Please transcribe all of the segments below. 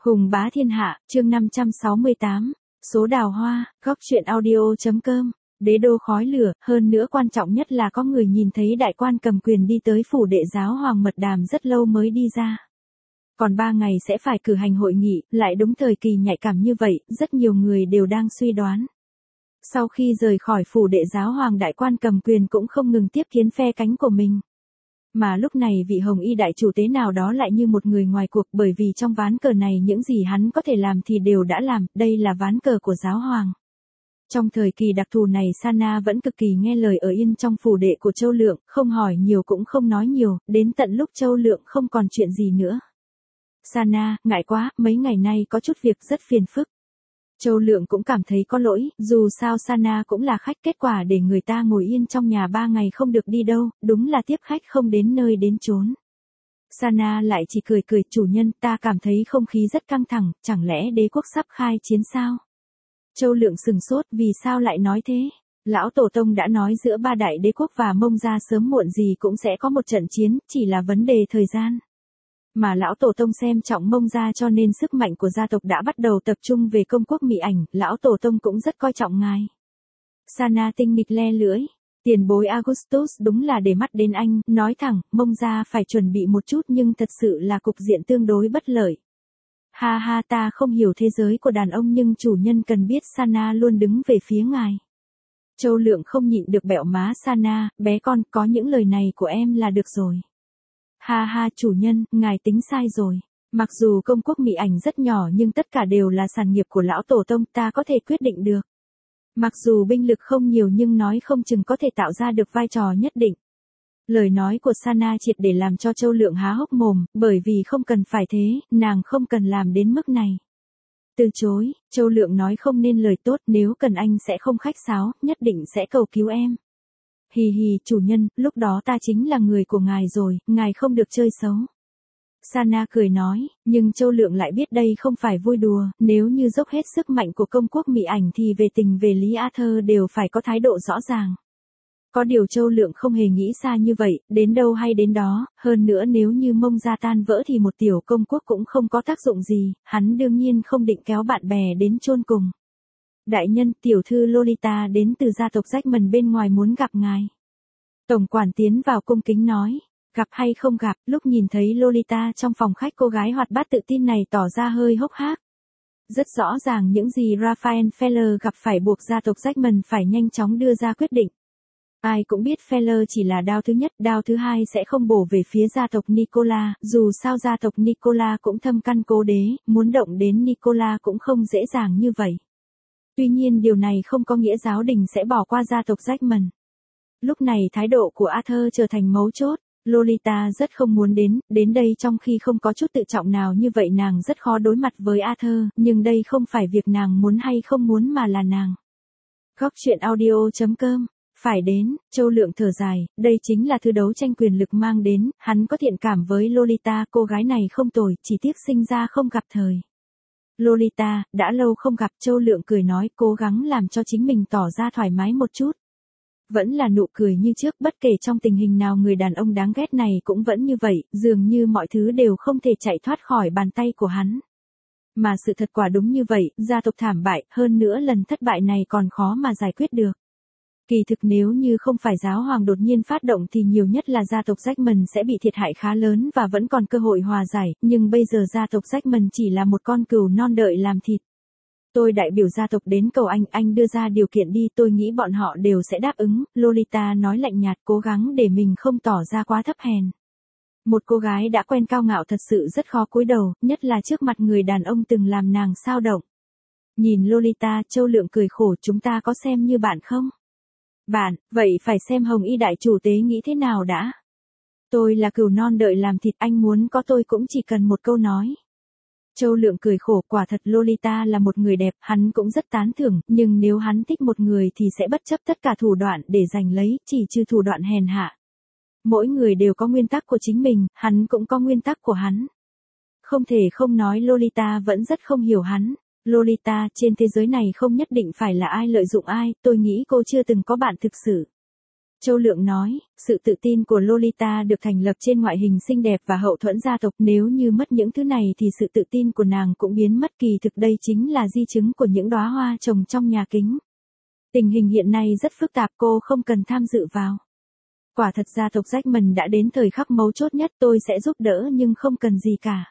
Hùng bá thiên hạ, chương 568, số đào hoa, góc truyện audio.com, đế đô khói lửa, hơn nữa quan trọng nhất là có người nhìn thấy đại quan cầm quyền đi tới phủ đệ giáo hoàng mật đàm rất lâu mới đi ra. Còn 3 ngày sẽ phải cử hành hội nghị, lại đúng thời kỳ nhạy cảm như vậy, rất nhiều người đều đang suy đoán. Sau khi rời khỏi phủ đệ giáo hoàng đại quan cầm quyền cũng không ngừng tiếp kiến phe cánh của mình. Mà lúc này vị hồng y đại chủ tế nào đó lại như một người ngoài cuộc, bởi vì trong ván cờ này những gì hắn có thể làm thì đều đã làm, đây là ván cờ của giáo hoàng. Trong thời kỳ đặc thù này Sana vẫn cực kỳ nghe lời ở yên trong phủ đệ của Châu Lượng, không hỏi nhiều cũng không nói nhiều, đến tận lúc Châu Lượng không còn chuyện gì nữa. Sana, ngại quá, mấy ngày nay có chút việc rất phiền phức. Châu Lượng cũng cảm thấy có lỗi, dù sao Sana cũng là khách, kết quả để người ta ngồi yên trong nhà 3 ngày không được đi đâu, đúng là tiếp khách không đến nơi đến chốn. Sana lại chỉ cười cười, chủ nhân, ta cảm thấy không khí rất căng thẳng, chẳng lẽ đế quốc sắp khai chiến sao? Châu Lượng sừng sốt, vì sao lại nói thế? Lão Tổ Tông đã nói giữa 3 đại đế quốc và Mông Gia sớm muộn gì cũng sẽ có một trận chiến, chỉ là vấn đề thời gian. Mà lão Tổ Tông xem trọng Mông Gia cho nên sức mạnh của gia tộc đã bắt đầu tập trung về công quốc Mỹ Ảnh, lão Tổ Tông cũng rất coi trọng ngài. Sana tinh nghịch le lưỡi, tiền bối Augustus đúng là để mắt đến anh, nói thẳng, Mông Gia phải chuẩn bị một chút nhưng thật sự là cục diện tương đối bất lợi. Ha ha, ta không hiểu thế giới của đàn ông nhưng chủ nhân cần biết Sana luôn đứng về phía ngài. Châu Lượng không nhịn được bẹo má Sana, bé con, có những lời này của em là được rồi. Ha ha, chủ nhân, ngài tính sai rồi. Mặc dù công quốc Mỹ Ảnh rất nhỏ nhưng tất cả đều là sản nghiệp của lão Tổ Tông, ta có thể quyết định được. Mặc dù binh lực không nhiều nhưng nói không chừng có thể tạo ra được vai trò nhất định. Lời nói của Sana triệt để làm cho Châu Lượng há hốc mồm, bởi vì không cần phải thế, nàng không cần làm đến mức này. Từ chối, Châu Lượng nói không nên lời tốt, nếu cần anh sẽ không khách sáo, nhất định sẽ cầu cứu em. Hì hì, chủ nhân, lúc đó ta chính là người của ngài rồi, ngài không được chơi xấu. Sana cười nói, nhưng Châu Lượng lại biết đây không phải vui đùa, nếu như dốc hết sức mạnh của công quốc Mỹ Ảnh thì về tình về lý Arthur đều phải có thái độ rõ ràng. Có điều Châu Lượng không hề nghĩ xa như vậy, đến đâu hay đến đó, hơn nữa nếu như Mông Gia tan vỡ thì một tiểu công quốc cũng không có tác dụng gì, hắn đương nhiên không định kéo bạn bè đến chôn cùng. Đại nhân, tiểu thư Lolita đến từ gia tộc Jackman bên ngoài muốn gặp ngài. Tổng quản tiến vào cung kính nói, gặp hay không gặp, lúc nhìn thấy Lolita trong phòng khách cô gái hoạt bát tự tin này tỏ ra hơi hốc hác. Rất rõ ràng những gì Raphael Feller gặp phải buộc gia tộc Jackman phải nhanh chóng đưa ra quyết định. Ai cũng biết Feller chỉ là đao thứ nhất, đao thứ hai sẽ không bổ về phía gia tộc Nicola, dù sao gia tộc Nicola cũng thâm căn cố đế, muốn động đến Nicola cũng không dễ dàng như vậy. Tuy nhiên điều này không có nghĩa giáo đình sẽ bỏ qua gia tộc Jackman. Lúc này thái độ của Arthur trở thành mấu chốt, Lolita rất không muốn đến đây trong khi không có chút tự trọng nào như vậy nàng rất khó đối mặt với Arthur, nhưng đây không phải việc nàng muốn hay không muốn mà là nàng. Góc truyện audio.com, phải đến, Châu Lượng thở dài, đây chính là thứ đấu tranh quyền lực mang đến, hắn có thiện cảm với Lolita, cô gái này không tồi, chỉ tiếc sinh ra không gặp thời. Lolita, đã lâu không gặp, Châu Lượng cười nói, cố gắng làm cho chính mình tỏ ra thoải mái một chút. Vẫn là nụ cười như trước, bất kể trong tình hình nào người đàn ông đáng ghét này cũng vẫn như vậy, dường như mọi thứ đều không thể chạy thoát khỏi bàn tay của hắn. Mà sự thật quả đúng như vậy, gia tộc thảm bại, hơn nữa lần thất bại này còn khó mà giải quyết được. Kỳ thực nếu như không phải giáo hoàng đột nhiên phát động thì nhiều nhất là gia tộc Jackman sẽ bị thiệt hại khá lớn và vẫn còn cơ hội hòa giải, nhưng bây giờ gia tộc Jackman chỉ là một con cừu non đợi làm thịt. Tôi đại biểu gia tộc đến cầu anh đưa ra điều kiện đi, tôi nghĩ bọn họ đều sẽ đáp ứng, Lolita nói lạnh nhạt, cố gắng để mình không tỏ ra quá thấp hèn. Một cô gái đã quen cao ngạo thật sự rất khó cúi đầu, nhất là trước mặt người đàn ông từng làm nàng xao động. Nhìn Lolita, Châu Lượng cười khổ, chúng ta có xem như bạn không? Bạn, vậy phải xem hồng y đại chủ tế nghĩ thế nào đã. Tôi là cừu non đợi làm thịt, anh muốn có tôi cũng chỉ cần một câu nói. Châu Lượng cười khổ, quả thật Lolita là một người đẹp, hắn cũng rất tán thưởng, nhưng nếu hắn thích một người thì sẽ bất chấp tất cả thủ đoạn để giành lấy, chỉ trừ thủ đoạn hèn hạ. Mỗi người đều có nguyên tắc của chính mình, hắn cũng có nguyên tắc của hắn. Không thể không nói Lolita vẫn rất không hiểu hắn. Lolita, trên thế giới này không nhất định phải là ai lợi dụng ai, tôi nghĩ cô chưa từng có bạn thực sự. Châu Lượng nói, sự tự tin của Lolita được thành lập trên ngoại hình xinh đẹp và hậu thuẫn gia tộc, nếu như mất những thứ này thì sự tự tin của nàng cũng biến mất, kỳ thực đây chính là di chứng của những đóa hoa trồng trong nhà kính. Tình hình hiện nay rất phức tạp, cô không cần tham dự vào. Quả thật gia tộc Jackman đã đến thời khắc mấu chốt nhất, tôi sẽ giúp đỡ nhưng không cần gì cả.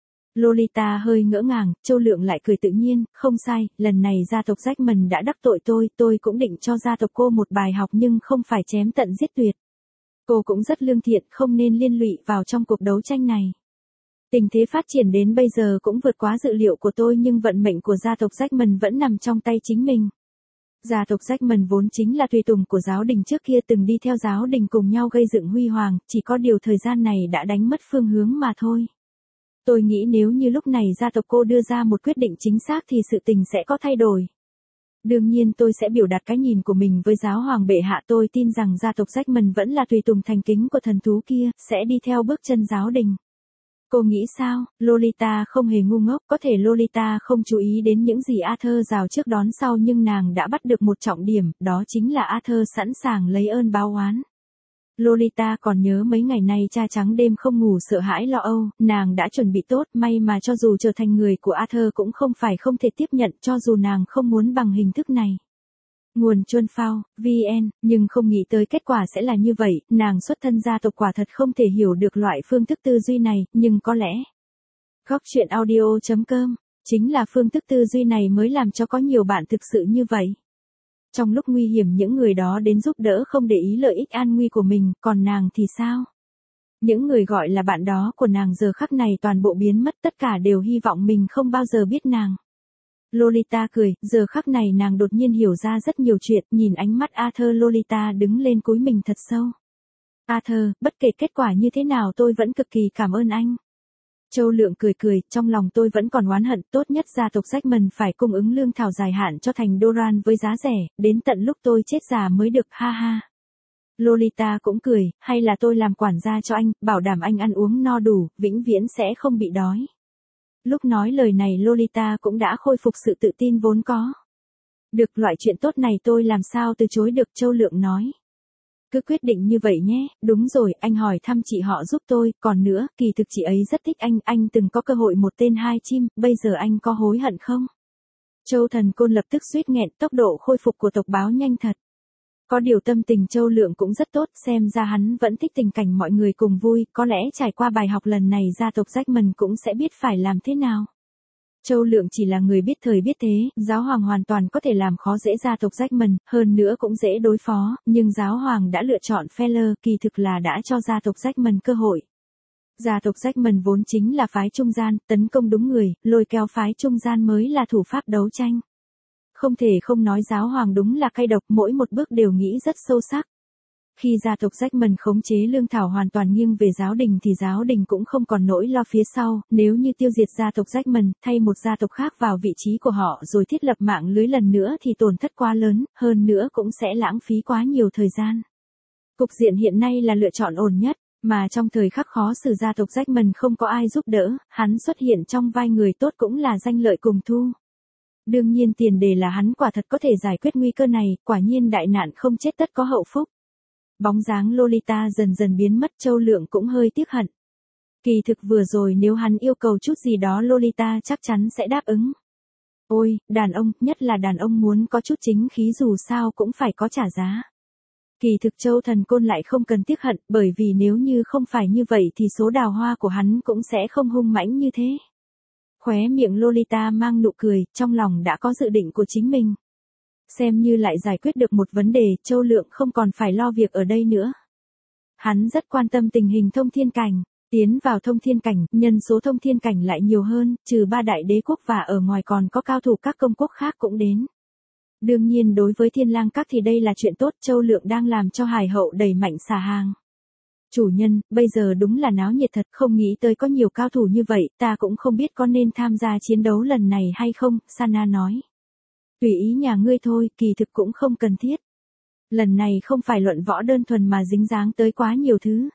Lolita hơi ngỡ ngàng, Châu Lượng lại cười tự nhiên, không sai, lần này gia tộc Jackman đã đắc tội tôi cũng định cho gia tộc cô một bài học nhưng không phải chém tận giết tuyệt. Cô cũng rất lương thiện, không nên liên lụy vào trong cuộc đấu tranh này. Tình thế phát triển đến bây giờ cũng vượt quá dự liệu của tôi nhưng vận mệnh của gia tộc Jackman vẫn nằm trong tay chính mình. Gia tộc Jackman vốn chính là tùy tùng của giáo đình trước kia, từng đi theo giáo đình cùng nhau gây dựng huy hoàng, chỉ có điều thời gian này đã đánh mất phương hướng mà thôi. Tôi nghĩ nếu như lúc này gia tộc cô đưa ra một quyết định chính xác thì sự tình sẽ có thay đổi. Đương nhiên tôi sẽ biểu đạt cái nhìn của mình với giáo hoàng bệ hạ, tôi tin rằng gia tộc Jackman vẫn là tùy tùng thành kính của thần thú kia, sẽ đi theo bước chân giáo đình. Cô nghĩ sao? Lolita không hề ngu ngốc, có thể Lolita không chú ý đến những gì Arthur rào trước đón sau nhưng nàng đã bắt được một trọng điểm, đó chính là Arthur sẵn sàng lấy ơn báo oán. Lolita còn nhớ mấy ngày nay cha trắng đêm không ngủ sợ hãi lo âu, nàng đã chuẩn bị tốt, may mà cho dù trở thành người của Arthur cũng không phải không thể tiếp nhận, cho dù nàng không muốn bằng hình thức này. Nguồn Chuân Phao, VN, nhưng không nghĩ tới kết quả sẽ là như vậy, nàng xuất thân gia tộc quả thật không thể hiểu được loại phương thức tư duy này, nhưng có lẽ Góc truyện audio.com chính là phương thức tư duy này mới làm cho có nhiều bạn thực sự như vậy. Trong lúc nguy hiểm những người đó đến giúp đỡ không để ý lợi ích an nguy của mình, còn nàng thì sao? Những người gọi là bạn đó của nàng giờ khắc này toàn bộ biến mất, tất cả đều hy vọng mình không bao giờ biết nàng. Lolita cười, giờ khắc này nàng đột nhiên hiểu ra rất nhiều chuyện, nhìn ánh mắt Arthur, Lolita đứng lên cúi mình thật sâu. Arthur, bất kể kết quả như thế nào tôi vẫn cực kỳ cảm ơn anh. Châu Lượng cười, trong lòng tôi vẫn còn oán hận, tốt nhất gia tộc Jackman phải cung ứng lương thảo dài hạn cho thành Doran với giá rẻ, đến tận lúc tôi chết già mới được, ha ha. Lolita cũng cười, hay là tôi làm quản gia cho anh, bảo đảm anh ăn uống no đủ, vĩnh viễn sẽ không bị đói. Lúc nói lời này Lolita cũng đã khôi phục sự tự tin vốn có. Được, loại chuyện tốt này tôi làm sao từ chối được, Châu Lượng nói. Cứ quyết định như vậy nhé, đúng rồi, anh hỏi thăm chị họ giúp tôi, còn nữa, kỳ thực chị ấy rất thích anh từng có cơ hội một tên hai chim, bây giờ anh có hối hận không? Châu Thần Côn lập tức suýt nghẹn, tốc độ khôi phục của tộc báo nhanh thật. Có điều tâm tình Châu Lượng cũng rất tốt, xem ra hắn vẫn thích tình cảnh mọi người cùng vui, có lẽ trải qua bài học lần này gia tộc Jackman cũng sẽ biết phải làm thế nào. Châu Lượng chỉ là người biết thời biết thế, giáo hoàng hoàn toàn có thể làm khó dễ gia tộc Jackman, hơn nữa cũng dễ đối phó, nhưng giáo hoàng đã lựa chọn Feller, kỳ thực là đã cho gia tộc Jackman cơ hội. Gia tộc Jackman vốn chính là phái trung gian, tấn công đúng người, lôi kéo phái trung gian mới là thủ pháp đấu tranh. Không thể không nói giáo hoàng đúng là cay độc, mỗi một bước đều nghĩ rất sâu sắc. Khi gia tộc Jackman khống chế lương thảo hoàn toàn nghiêng về giáo đình thì giáo đình cũng không còn nỗi lo phía sau, nếu như tiêu diệt gia tộc Jackman, thay một gia tộc khác vào vị trí của họ rồi thiết lập mạng lưới lần nữa thì tổn thất quá lớn, hơn nữa cũng sẽ lãng phí quá nhiều thời gian. Cục diện hiện nay là lựa chọn ổn nhất, mà trong thời khắc khó xử gia tộc Jackman không có ai giúp đỡ, hắn xuất hiện trong vai người tốt cũng là danh lợi cùng thu. Đương nhiên tiền đề là hắn quả thật có thể giải quyết nguy cơ này, quả nhiên đại nạn không chết tất có hậu phúc. Bóng dáng Lolita dần dần biến mất, Châu Lượng cũng hơi tiếc hận. Kỳ thực vừa rồi nếu hắn yêu cầu chút gì đó Lolita chắc chắn sẽ đáp ứng. Ôi, đàn ông, nhất là đàn ông muốn có chút chính khí dù sao cũng phải có trả giá. Kỳ thực Châu Thần Côn lại không cần tiếc hận, bởi vì nếu như không phải như vậy thì số đào hoa của hắn cũng sẽ không hung mãnh như thế. Khóe miệng Lolita mang nụ cười, trong lòng đã có dự định của chính mình. Xem như lại giải quyết được một vấn đề, Châu Lượng không còn phải lo việc ở đây nữa. Hắn rất quan tâm tình hình thông thiên cảnh, tiến vào thông thiên cảnh, nhân số thông thiên cảnh lại nhiều hơn, trừ 3 đại đế quốc và ở ngoài còn có cao thủ các công quốc khác cũng đến. Đương nhiên đối với Thiên Lang Các thì đây là chuyện tốt, Châu Lượng đang làm cho Hải Hậu đẩy mạnh xả hàng. Chủ nhân, bây giờ đúng là náo nhiệt thật, không nghĩ tới có nhiều cao thủ như vậy, ta cũng không biết có nên tham gia chiến đấu lần này hay không, Sana nói. Tùy ý nhà ngươi thôi, kỳ thực cũng không cần thiết. Lần này không phải luận võ đơn thuần mà dính dáng tới quá nhiều thứ.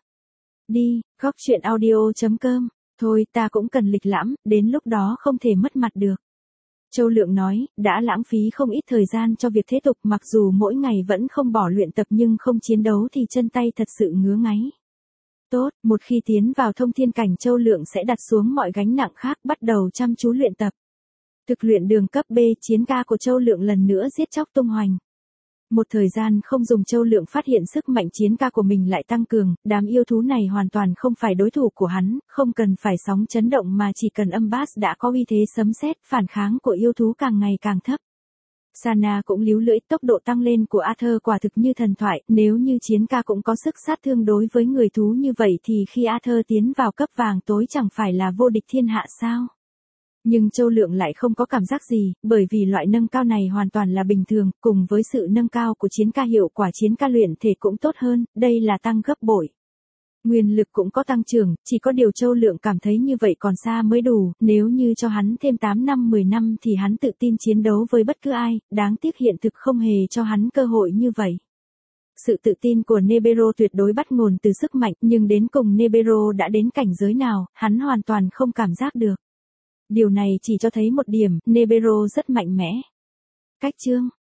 Đi, Góc truyện audio.com, thôi ta cũng cần lịch lãm, đến lúc đó không thể mất mặt được. Châu Lượng nói, đã lãng phí không ít thời gian cho việc thế tục, mặc dù mỗi ngày vẫn không bỏ luyện tập nhưng không chiến đấu thì chân tay thật sự ngứa ngáy. Tốt, một khi tiến vào thông thiên cảnh Châu Lượng sẽ đặt xuống mọi gánh nặng khác, bắt đầu chăm chú luyện tập. Thực luyện đường cấp B, chiến ca của Châu Lượng lần nữa giết chóc tung hoành. Một thời gian không dùng, Châu Lượng phát hiện sức mạnh chiến ca của mình lại tăng cường, đám yêu thú này hoàn toàn không phải đối thủ của hắn, không cần phải sóng chấn động mà chỉ cần âm bass đã có uy thế sấm sét, phản kháng của yêu thú càng ngày càng thấp. Sana cũng líu lưỡi, tốc độ tăng lên của Arthur quả thực như thần thoại, nếu như chiến ca cũng có sức sát thương đối với người thú như vậy thì khi Arthur tiến vào cấp vàng tối chẳng phải là vô địch thiên hạ sao? Nhưng Châu Lượng lại không có cảm giác gì, bởi vì loại nâng cao này hoàn toàn là bình thường, cùng với sự nâng cao của chiến ca hiệu quả chiến ca luyện thể cũng tốt hơn, đây là tăng gấp bội. Nguyên lực cũng có tăng trưởng, chỉ có điều Châu Lượng cảm thấy như vậy còn xa mới đủ, nếu như cho hắn thêm 8 năm 10 năm thì hắn tự tin chiến đấu với bất cứ ai, đáng tiếc hiện thực không hề cho hắn cơ hội như vậy. Sự tự tin của Nebero tuyệt đối bắt nguồn từ sức mạnh, nhưng đến cùng Nebero đã đến cảnh giới nào, hắn hoàn toàn không cảm giác được. Điều này chỉ cho thấy một điểm, Nebero rất mạnh mẽ. Cách chương